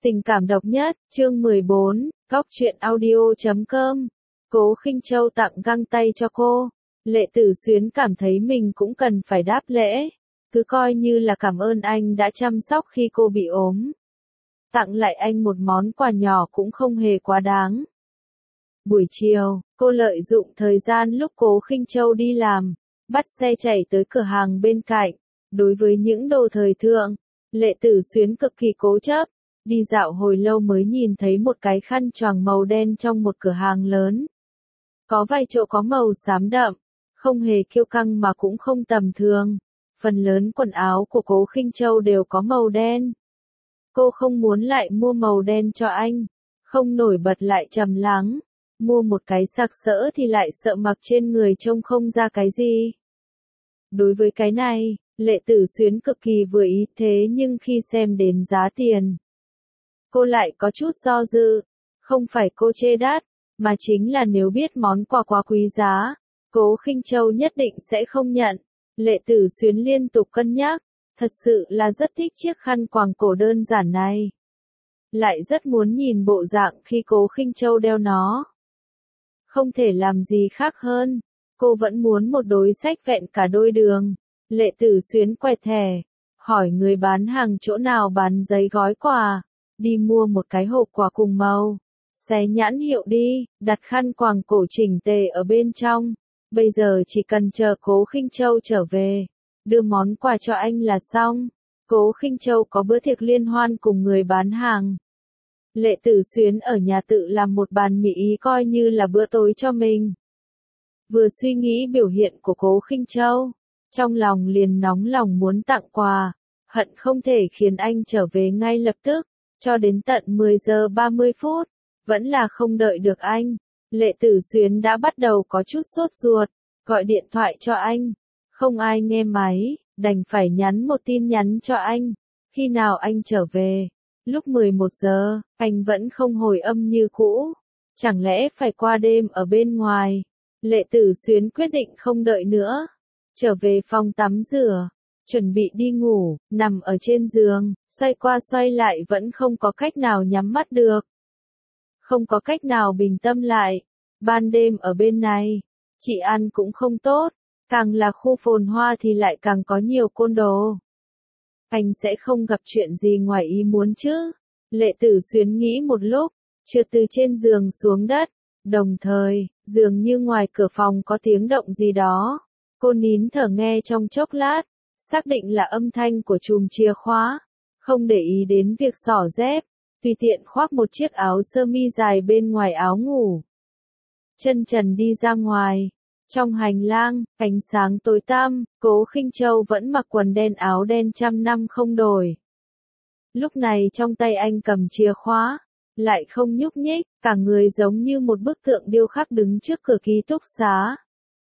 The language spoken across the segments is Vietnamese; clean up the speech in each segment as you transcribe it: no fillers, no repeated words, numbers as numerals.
Tình cảm độc nhất, chương 14, góc truyện audio.com. Cố Khinh Châu tặng găng tay cho cô. Lệ Tử Xuyến cảm thấy mình cũng cần phải đáp lễ. Cứ coi như là cảm ơn anh đã chăm sóc khi cô bị ốm. Tặng lại anh một món quà nhỏ cũng không hề quá đáng. Buổi chiều, cô lợi dụng thời gian lúc Cố Khinh Châu đi làm, bắt xe chạy tới cửa hàng bên cạnh. Đối với những đồ thời thượng, Lệ Tử Xuyến cực kỳ cố chấp. Đi dạo hồi lâu mới nhìn thấy một cái khăn choàng màu đen trong một cửa hàng lớn. Có vài chỗ có màu xám đậm, không hề kiêu căng mà cũng không tầm thường. Phần lớn quần áo của Cố Khinh Châu đều có màu đen. Cô không muốn lại mua màu đen cho anh, không nổi bật lại trầm lắng. Mua một cái sặc sỡ thì lại sợ mặc trên người trông không ra cái gì. Đối với cái này, Lệ Tử Xuyến cực kỳ vừa ý, thế nhưng khi xem đến giá tiền, cô lại có chút do dự. Không phải cô chê đắt, mà chính là nếu biết món quà quá quý giá, Cố Khinh Châu nhất định sẽ không nhận. Lệ Tử Xuyến liên tục cân nhắc, thật sự là rất thích chiếc khăn quàng cổ đơn giản này. Lại rất muốn nhìn bộ dạng khi Cố Khinh Châu đeo nó. Không thể làm gì khác hơn, cô vẫn muốn một đối sách vẹn cả đôi đường. Lệ Tử Xuyến quẹt thẻ, hỏi người bán hàng chỗ nào bán giấy gói quà. Đi mua một cái hộp quà cùng màu, xé nhãn hiệu đi, đặt khăn quàng cổ chỉnh tề ở bên trong. Bây giờ chỉ cần chờ Cố Khinh Châu trở về, đưa món quà cho anh là xong. Cố Khinh Châu có bữa tiệc liên hoan cùng người bán hàng. Lệ Tử Xuyến ở nhà tự làm một bàn mì ý coi như là bữa tối cho mình. Vừa suy nghĩ biểu hiện của Cố Khinh Châu, trong lòng liền nóng lòng muốn tặng quà, hận không thể khiến anh trở về ngay lập tức. Cho đến tận 10 giờ 30 phút, vẫn là không đợi được anh. Lệ Tử Xuyến đã bắt đầu có chút sốt ruột, gọi điện thoại cho anh. Không ai nghe máy, đành phải nhắn một tin nhắn cho anh. Khi nào anh trở về? Lúc 11 giờ, anh vẫn không hồi âm như cũ. Chẳng lẽ phải qua đêm ở bên ngoài? Lệ Tử Xuyến quyết định không đợi nữa. Trở về phòng tắm rửa. Chuẩn bị đi ngủ, nằm ở trên giường, xoay qua xoay lại vẫn không có cách nào nhắm mắt được. Không có cách nào bình tâm lại. Ban đêm ở bên này, chị ăn cũng không tốt, càng là khu phồn hoa thì lại càng có nhiều côn đồ. Anh sẽ không gặp chuyện gì ngoài ý muốn chứ? Lệ Tử Xuyến nghĩ một lúc, trượt từ trên giường xuống đất. Đồng thời, dường như ngoài cửa phòng có tiếng động gì đó. Cô nín thở nghe trong chốc lát. Xác định là âm thanh của chùm chìa khóa, không để ý đến việc xỏ dép, tùy tiện khoác một chiếc áo sơ mi dài bên ngoài áo ngủ. Chân trần đi ra ngoài, trong hành lang, ánh sáng tối tăm, Cố Khinh Châu vẫn mặc quần đen áo đen trăm năm không đổi. Lúc này trong tay anh cầm chìa khóa, lại không nhúc nhích, cả người giống như một bức tượng điêu khắc đứng trước cửa ký túc xá.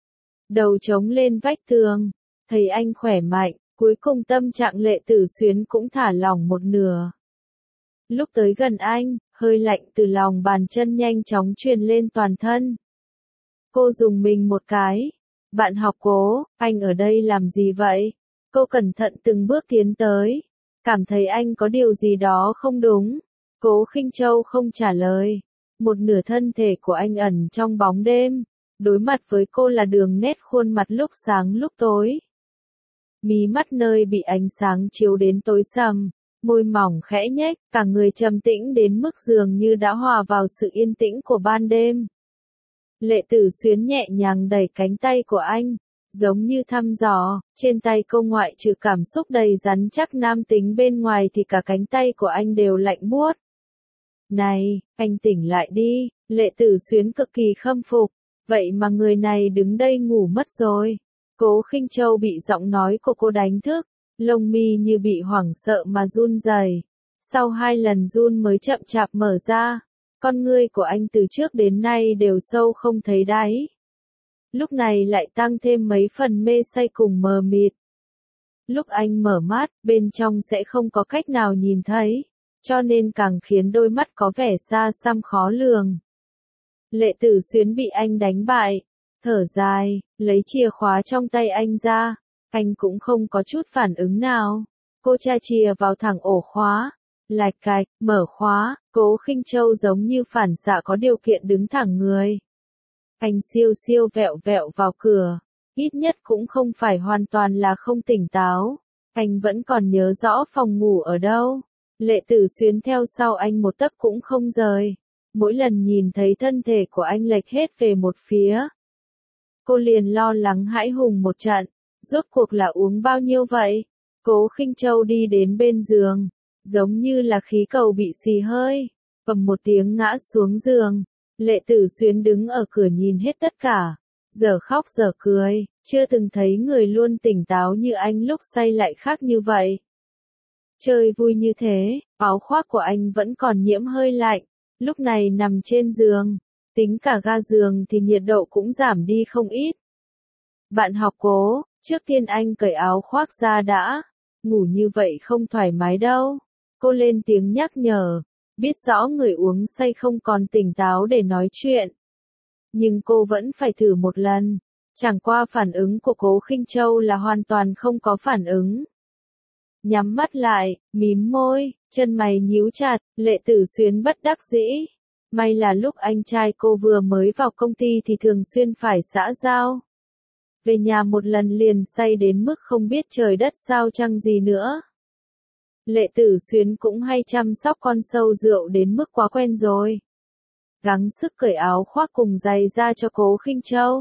Đầu chống lên vách tường. Thấy anh khỏe mạnh, cuối cùng tâm trạng Lệ Tử Xuyến cũng thả lỏng một nửa. Lúc tới gần anh, hơi lạnh từ lòng bàn chân nhanh chóng truyền lên toàn thân. Cô dùng mình một cái. Bạn học Cố, anh ở đây làm gì vậy? Cô cẩn thận từng bước tiến tới. Cảm thấy anh có điều gì đó không đúng. Cố Khinh Châu không trả lời. Một nửa thân thể của anh ẩn trong bóng đêm. Đối mặt với cô là đường nét khuôn mặt lúc sáng lúc tối. Mí mắt nơi bị ánh sáng chiếu đến tối sầm, môi mỏng khẽ nhếch, cả người trầm tĩnh đến mức dường như đã hòa vào sự yên tĩnh của ban đêm. Lệ Tử Xuyến nhẹ nhàng đẩy cánh tay của anh, giống như thăm dò, trên tay cô ngoại trừ cảm xúc đầy rắn chắc nam tính bên ngoài thì cả cánh tay của anh đều lạnh buốt. Này, anh tỉnh lại đi, Lệ Tử Xuyến cực kỳ khâm phục, vậy mà người này đứng đây ngủ mất rồi. Cố Khinh Châu bị giọng nói của cô đánh thức, lông mi như bị hoảng sợ mà run rẩy. Sau 2 lần run mới chậm chạp mở ra, con ngươi của anh từ trước đến nay đều sâu không thấy đáy. Lúc này lại tăng thêm mấy phần mê say cùng mờ mịt. Lúc anh mở mắt, bên trong sẽ không có cách nào nhìn thấy, cho nên càng khiến đôi mắt có vẻ xa xăm khó lường. Lệ Tử Xuyến bị anh đánh bại. Thở dài, lấy chìa khóa trong tay anh ra, anh cũng không có chút phản ứng nào. Cô tra chìa vào thẳng ổ khóa, Lạch cạch, mở khóa, Cố Khinh Châu giống như phản xạ có điều kiện đứng thẳng người. Anh siêu siêu vẹo vẹo vào cửa, ít nhất cũng không phải hoàn toàn là không tỉnh táo. Anh vẫn còn nhớ rõ phòng ngủ ở đâu. Lệ Tử Xuyến theo sau anh một tấc cũng không rời. Mỗi lần nhìn thấy thân thể của anh lệch hết về một phía, cô liền lo lắng hãi hùng một trận. Rốt cuộc là uống bao nhiêu vậy? Cố Khinh Châu đi đến bên giường, giống như là khí cầu bị xì hơi, bầm một tiếng ngã xuống giường. Lệ Tử Xuyến đứng ở cửa nhìn hết tất cả, giờ khóc giờ cười, chưa từng thấy người luôn tỉnh táo như anh lúc say lại khác như vậy. Chơi vui như thế, áo khoác của anh vẫn còn nhiễm hơi lạnh, lúc này nằm trên giường, tính cả ga giường thì nhiệt độ cũng giảm đi không ít. Bạn học Cố, trước tiên anh cởi áo khoác ra đã, ngủ như vậy không thoải mái đâu. Cô lên tiếng nhắc nhở, biết rõ người uống say không còn tỉnh táo để nói chuyện. Nhưng cô vẫn phải thử một lần, chẳng qua phản ứng của Cố Khinh Châu là hoàn toàn không có phản ứng. Nhắm mắt lại, mím môi, chân mày nhíu chặt, Lệ Tử Xuyến bất đắc dĩ. May là lúc anh trai cô vừa mới vào công ty thì thường xuyên phải xã giao. Về nhà một lần liền say đến mức không biết trời đất sao chăng gì nữa. Lệ Tử Xuyến cũng hay chăm sóc con sâu rượu đến mức quá quen rồi. Gắng sức cởi áo khoác cùng giày ra cho Cố Khinh Châu.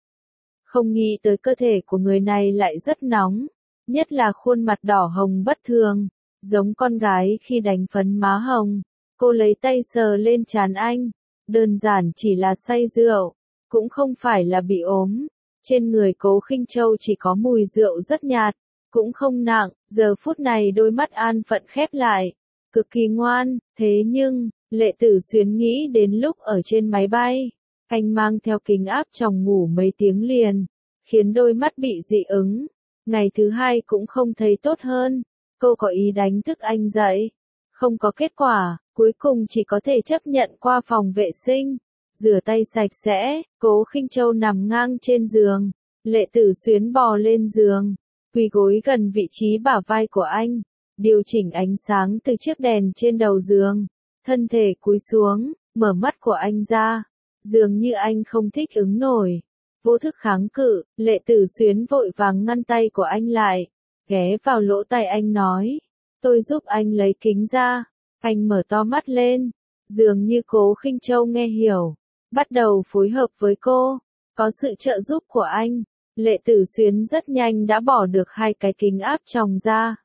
Không nghĩ tới cơ thể của người này lại rất nóng, nhất là khuôn mặt đỏ hồng bất thường, giống con gái khi đánh phấn má hồng. Cô lấy tay sờ lên trán anh, đơn giản chỉ là say rượu, cũng không phải là bị ốm. Trên người Cố Khinh Châu chỉ có mùi rượu rất nhạt, cũng không nặng. Giờ phút này đôi mắt an phận khép lại, cực kỳ ngoan. Thế nhưng, Lệ Tử Xuyến nghĩ đến lúc ở trên máy bay, anh mang theo kính áp tròng ngủ mấy tiếng liền, khiến đôi mắt bị dị ứng. Ngày thứ hai cũng không thấy tốt hơn. Cô có ý đánh thức anh dậy, không có kết quả, cuối cùng chỉ có thể chấp nhận qua phòng vệ sinh, rửa tay sạch sẽ. Cố Khinh Châu nằm ngang trên giường, Lệ Tử Xuyến bò lên giường, quỳ gối gần vị trí bả vai của anh, điều chỉnh ánh sáng từ chiếc đèn trên đầu giường, thân thể cúi xuống, mở mắt của anh ra, dường như anh không thích ứng nổi. Vô thức kháng cự, Lệ Tử Xuyến vội vàng ngăn tay của anh lại, ghé vào lỗ tai anh nói, tôi giúp anh lấy kính ra. Anh mở to mắt lên, dường như Cố Khinh Châu nghe hiểu, bắt đầu phối hợp với cô. Có sự trợ giúp của anh, Lệ Tử Xuyến rất nhanh đã bỏ được hai cái kính áp tròng ra.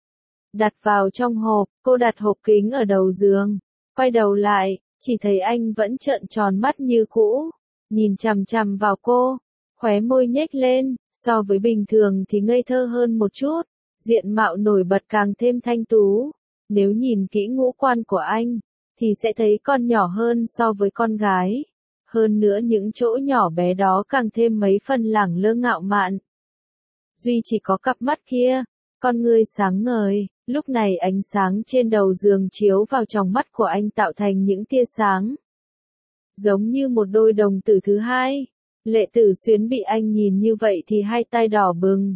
Đặt vào trong hộp, cô đặt hộp kính ở đầu giường, quay đầu lại, chỉ thấy anh vẫn trợn tròn mắt như cũ, nhìn chằm chằm vào cô, khóe môi nhếch lên, so với bình thường thì ngây thơ hơn một chút, diện mạo nổi bật càng thêm thanh tú. Nếu nhìn kỹ ngũ quan của anh, thì sẽ thấy con nhỏ hơn so với con gái. Hơn nữa những chỗ nhỏ bé đó càng thêm mấy phần lẳng lơ ngạo mạn. Duy chỉ có cặp mắt kia, con ngươi sáng ngời, lúc này ánh sáng trên đầu giường chiếu vào tròng mắt của anh tạo thành những tia sáng. Giống như một đôi đồng tử thứ hai. Lệ Tử Xuyến bị anh nhìn như vậy thì hai tay đỏ bừng.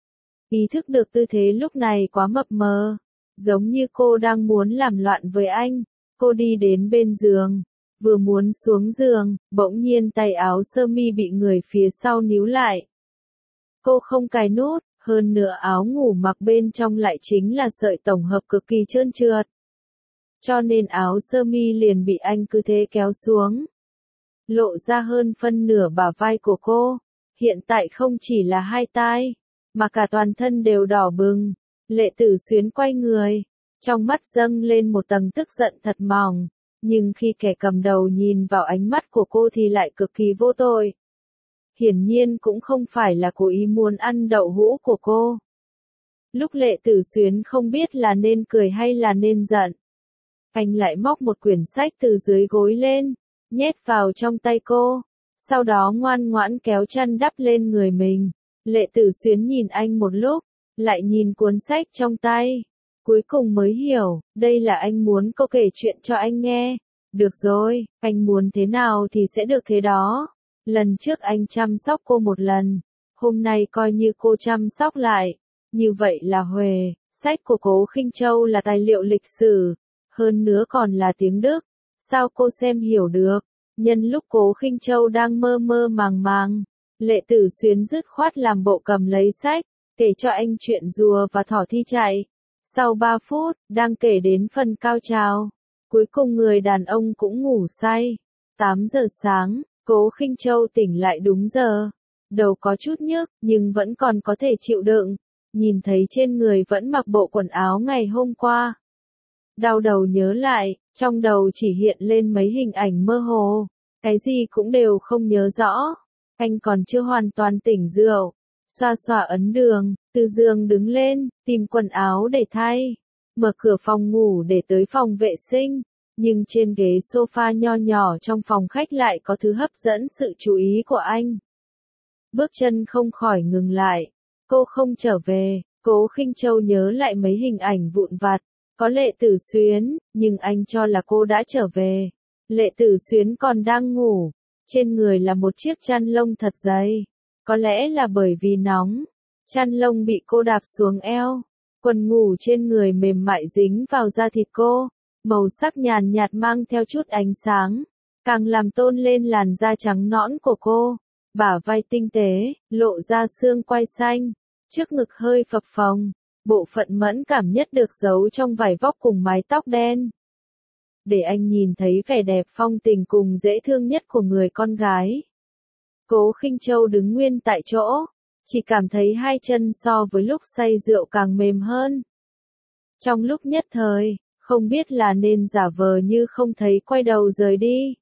Ý thức được tư thế lúc này quá mập mờ, giống như cô đang muốn làm loạn với anh. Cô đi đến bên giường, vừa muốn xuống giường, bỗng nhiên tay áo sơ mi bị người phía sau níu lại. Cô không cài nút, hơn nữa áo ngủ mặc bên trong lại chính là sợi tổng hợp cực kỳ trơn trượt. Cho nên áo sơ mi liền bị anh cứ thế kéo xuống, lộ ra hơn phân nửa bả vai của cô. Hiện tại không chỉ là hai tai, mà cả toàn thân đều đỏ bừng. Lệ Tử Xuyến quay người, trong mắt dâng lên một tầng tức giận thật mỏng, nhưng khi kẻ cầm đầu nhìn vào ánh mắt của cô thì lại cực kỳ vô tội. Hiển nhiên cũng không phải là cố ý muốn ăn đậu hũ của cô. Lúc Lệ Tử Xuyến không biết là nên cười hay là nên giận, anh lại móc một quyển sách từ dưới gối lên, nhét vào trong tay cô, sau đó ngoan ngoãn kéo chăn đắp lên người mình. Lệ Tử Xuyến nhìn anh một lúc, lại nhìn cuốn sách trong tay, cuối cùng mới hiểu, đây là anh muốn cô kể chuyện cho anh nghe. Được rồi, anh muốn thế nào thì sẽ được thế đó. Lần trước anh chăm sóc cô một lần, hôm nay coi như cô chăm sóc lại. Như vậy là huề. Sách của Cố Khinh Châu là tài liệu lịch sử, hơn nữa còn là tiếng Đức. Sao cô xem hiểu được? Nhân lúc Cố Khinh Châu đang mơ mơ màng màng, Lệ Tử Xuyến dứt khoát làm bộ cầm lấy sách, kể cho anh chuyện rùa và thỏ thi chạy. Sau 3 phút, đang kể đến phần cao trào, cuối cùng người đàn ông cũng ngủ say. 8 giờ sáng, Cố Khinh Châu tỉnh lại đúng giờ. Đầu có chút nhức, nhưng vẫn còn có thể chịu đựng. Nhìn thấy trên người vẫn mặc bộ quần áo ngày hôm qua. Đau đầu nhớ lại, trong đầu chỉ hiện lên mấy hình ảnh mơ hồ. Cái gì cũng đều không nhớ rõ. Anh còn chưa hoàn toàn tỉnh rượu. Xoa xoa ấn đường, từ giường đứng lên, tìm quần áo để thay. Mở cửa phòng ngủ để tới phòng vệ sinh. Nhưng trên ghế sofa nho nhỏ trong phòng khách lại có thứ hấp dẫn sự chú ý của anh. Bước chân không khỏi ngừng lại. Cô không trở về. Cố Khinh Châu nhớ lại mấy hình ảnh vụn vặt. Có Lệ Tử Xuyến, nhưng anh cho là cô đã trở về. Lệ Tử Xuyến còn đang ngủ. Trên người là một chiếc chăn lông thật dày. Có lẽ là bởi vì nóng. Chăn lông bị cô đạp xuống eo. Quần ngủ trên người mềm mại dính vào da thịt cô. Màu sắc nhàn nhạt mang theo chút ánh sáng. Càng làm tôn lên làn da trắng nõn của cô. Bả vai tinh tế, lộ ra xương quai xanh. Trước ngực hơi phập phồng. Bộ phận mẫn cảm nhất được giấu trong vải vóc cùng mái tóc đen. Để anh nhìn thấy vẻ đẹp phong tình cùng dễ thương nhất của người con gái. Cố Khinh Châu đứng nguyên tại chỗ, chỉ cảm thấy hai chân so với lúc say rượu càng mềm hơn. Trong lúc nhất thời, không biết là nên giả vờ như không thấy quay đầu rời đi.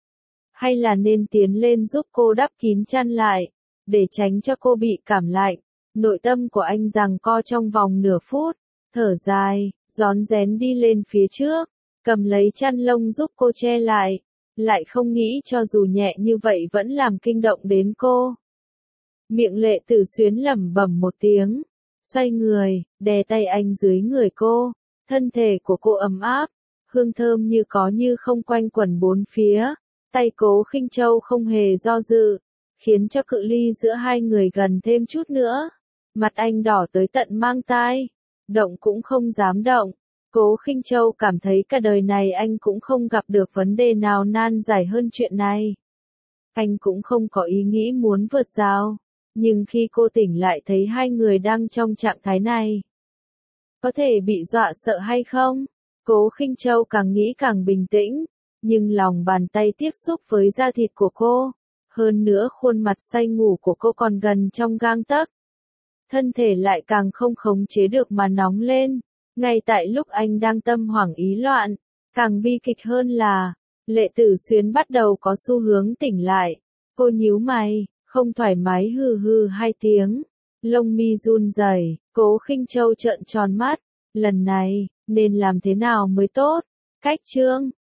Hay là nên tiến lên giúp cô đắp kín chăn lại, để tránh cho cô bị cảm lạnh. Nội tâm của anh giằng co trong vòng nửa phút, thở dài, rón rén đi lên phía trước, cầm lấy chăn lông giúp cô che lại. Lại không nghĩ cho dù nhẹ như vậy vẫn làm kinh động đến cô. Miệng Lệ Tử Xuyến lẩm bẩm một tiếng, xoay người, đè tay anh dưới người cô, thân thể của cô ấm áp, hương thơm như có như không quanh quẩn bốn phía, tay Cố Khinh Châu không hề do dự, khiến cho cự ly giữa hai người gần thêm chút nữa. Mặt anh đỏ tới tận mang tai, động cũng không dám động. Cố Khinh Châu cảm thấy cả đời này anh cũng không gặp được vấn đề nào nan giải hơn chuyện này. Anh cũng không có ý nghĩ muốn vượt rào, nhưng khi cô tỉnh lại thấy hai người đang trong trạng thái này, có thể bị dọa sợ hay không? Cố Khinh Châu càng nghĩ càng bình tĩnh, nhưng lòng bàn tay tiếp xúc với da thịt của cô, hơn nữa khuôn mặt say ngủ của cô còn gần trong gang tấc. Thân thể lại càng không khống chế được mà nóng lên. Ngay tại lúc anh đang tâm hoảng ý loạn, càng bi kịch hơn là, Lệ Tử Xuyến bắt đầu có xu hướng tỉnh lại. Cô nhíu mày, không thoải mái hừ hừ hai tiếng. Lông mi run rẩy, Cố Khinh Châu trợn tròn mắt. Lần này, nên làm thế nào mới tốt? Cách chương